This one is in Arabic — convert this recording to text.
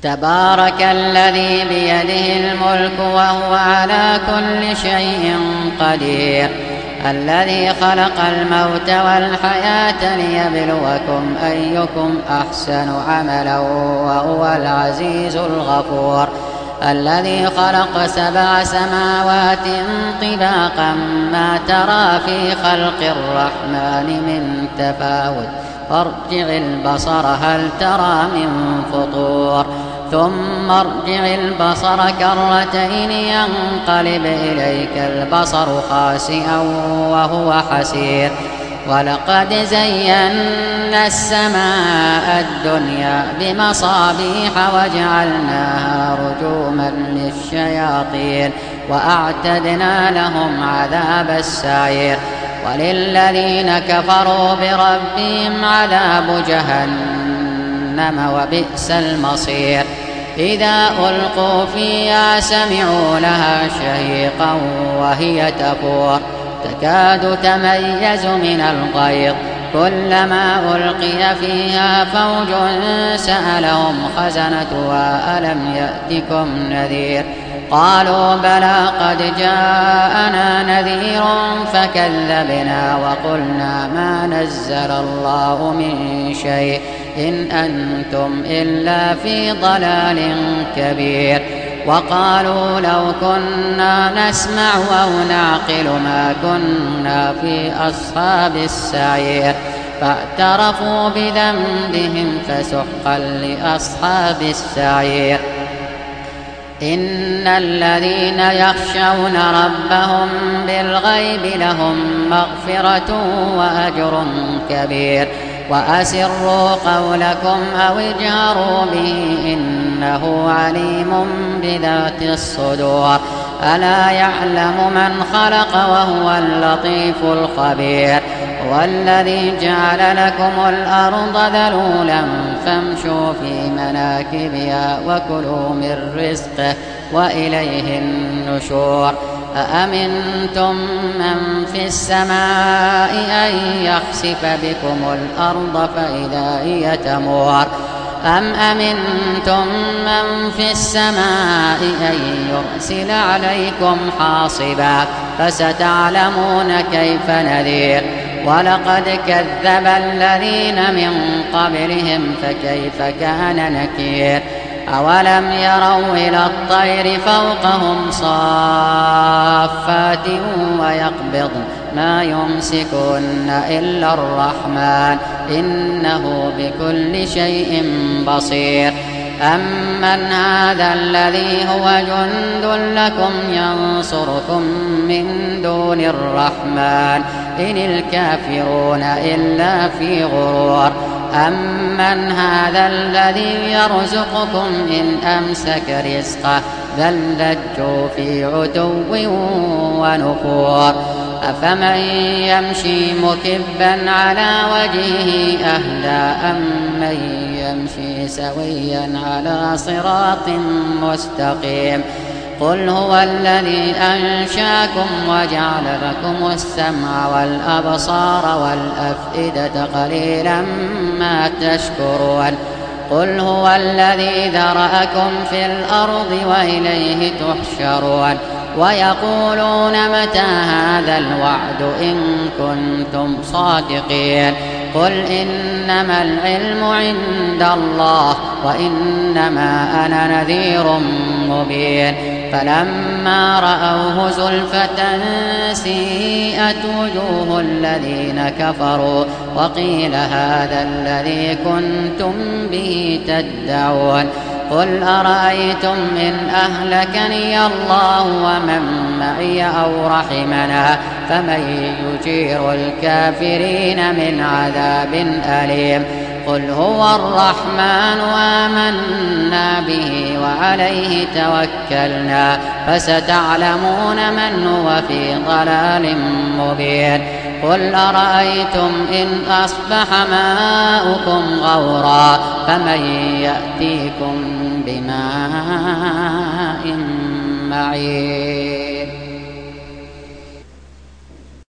تبارك الذي بيده الملك وهو على كل شيء قدير الذي خلق الموت والحياة ليبلوكم أيكم أحسن عملا وهو العزيز الغفور الذي خلق 7 سماوات طباقا ما ترى في خلق الرحمن من تفاوت فارجع البصر هل ترى من فطور ثم ارجع البصر كرتين ينقلب إليك البصر خاسئا وهو حسير ولقد زينا السماء الدنيا بمصابيح وجعلناها رجوما للشياطين وأعتدنا لهم عذاب السعير وللذين كفروا بربهم عذاب جهنم وبئس المصير إذا ألقوا فيها سمعوا لها شهيقا وهي تفور تكاد تميز من الغيظ كلما ألقي فيها فوج سألهم خزنتها ألم يأتكم نذير قالوا بلى قد جاءنا نذير فكذبنا وقلنا ما نزل الله من شيء إن أنتم إلا في ضلال كبير وقالوا لو كنا نسمع أو نعقل ما كنا في أصحاب السعير فاعترفوا بذنبهم فسحقا لأصحاب السعير إن الذين يخشون ربهم بالغيب لهم مغفرة وأجر كبير وأسروا قولكم أو اجهروا به إنه عليم بذات الصدور ألا يعلم من خلق وهو اللطيف الخبير والذي جعل لكم الأرض ذلولا فامشوا في مناكبها وكلوا من رزقه وإليه النشور أأمنتم من في السماء أن يخسف بكم الأرض فإذا هي تمور أم أمنتم من في السماء أن يرسل عليكم حاصبا فستعلمون كيف نذير ولقد كذب الذين من قبلهم فكيف كان نكير أولم يروا إلى الطير فوقهم صافات ويقبضن ما يمسكن إلا الرحمن إنه بكل شيء بصير أمن هذا الذي هو جند لكم ينصركم من دون الرحمن إن الكافرون إلا في غرور أمن هذا الذي يرزقكم إن أمسك رزقه بل لجوا في عتو ونفور أفمن يمشي مكبا على وجهه أهدى أمن يمشي سويا على صراط مستقيم قل هو الذي أنشاكم وجعل لكم السمع والأبصار والأفئدة قليلا ما تشكرون قل هو الذي ذرأكم في الأرض وإليه تحشرون ويقولون متى هذا الوعد إن كنتم صادقين قل إنما العلم عند الله وإنما أنا نذير مبين فلما رأوه زلفة سيئت وجوه الذين كفروا وقيل هذا الذي كنتم به تدعون قل أرأيتم إن أهلكني الله ومن معي أو رحمنا فمن يجير الكافرين من عذاب أليم قل هو الرحمن آمنا به وعليه توكلنا فستعلمون من هو في ضلال مبين قل أرأيتم إن أصبح ماؤكم غورا فمن يأتيكم بماء معين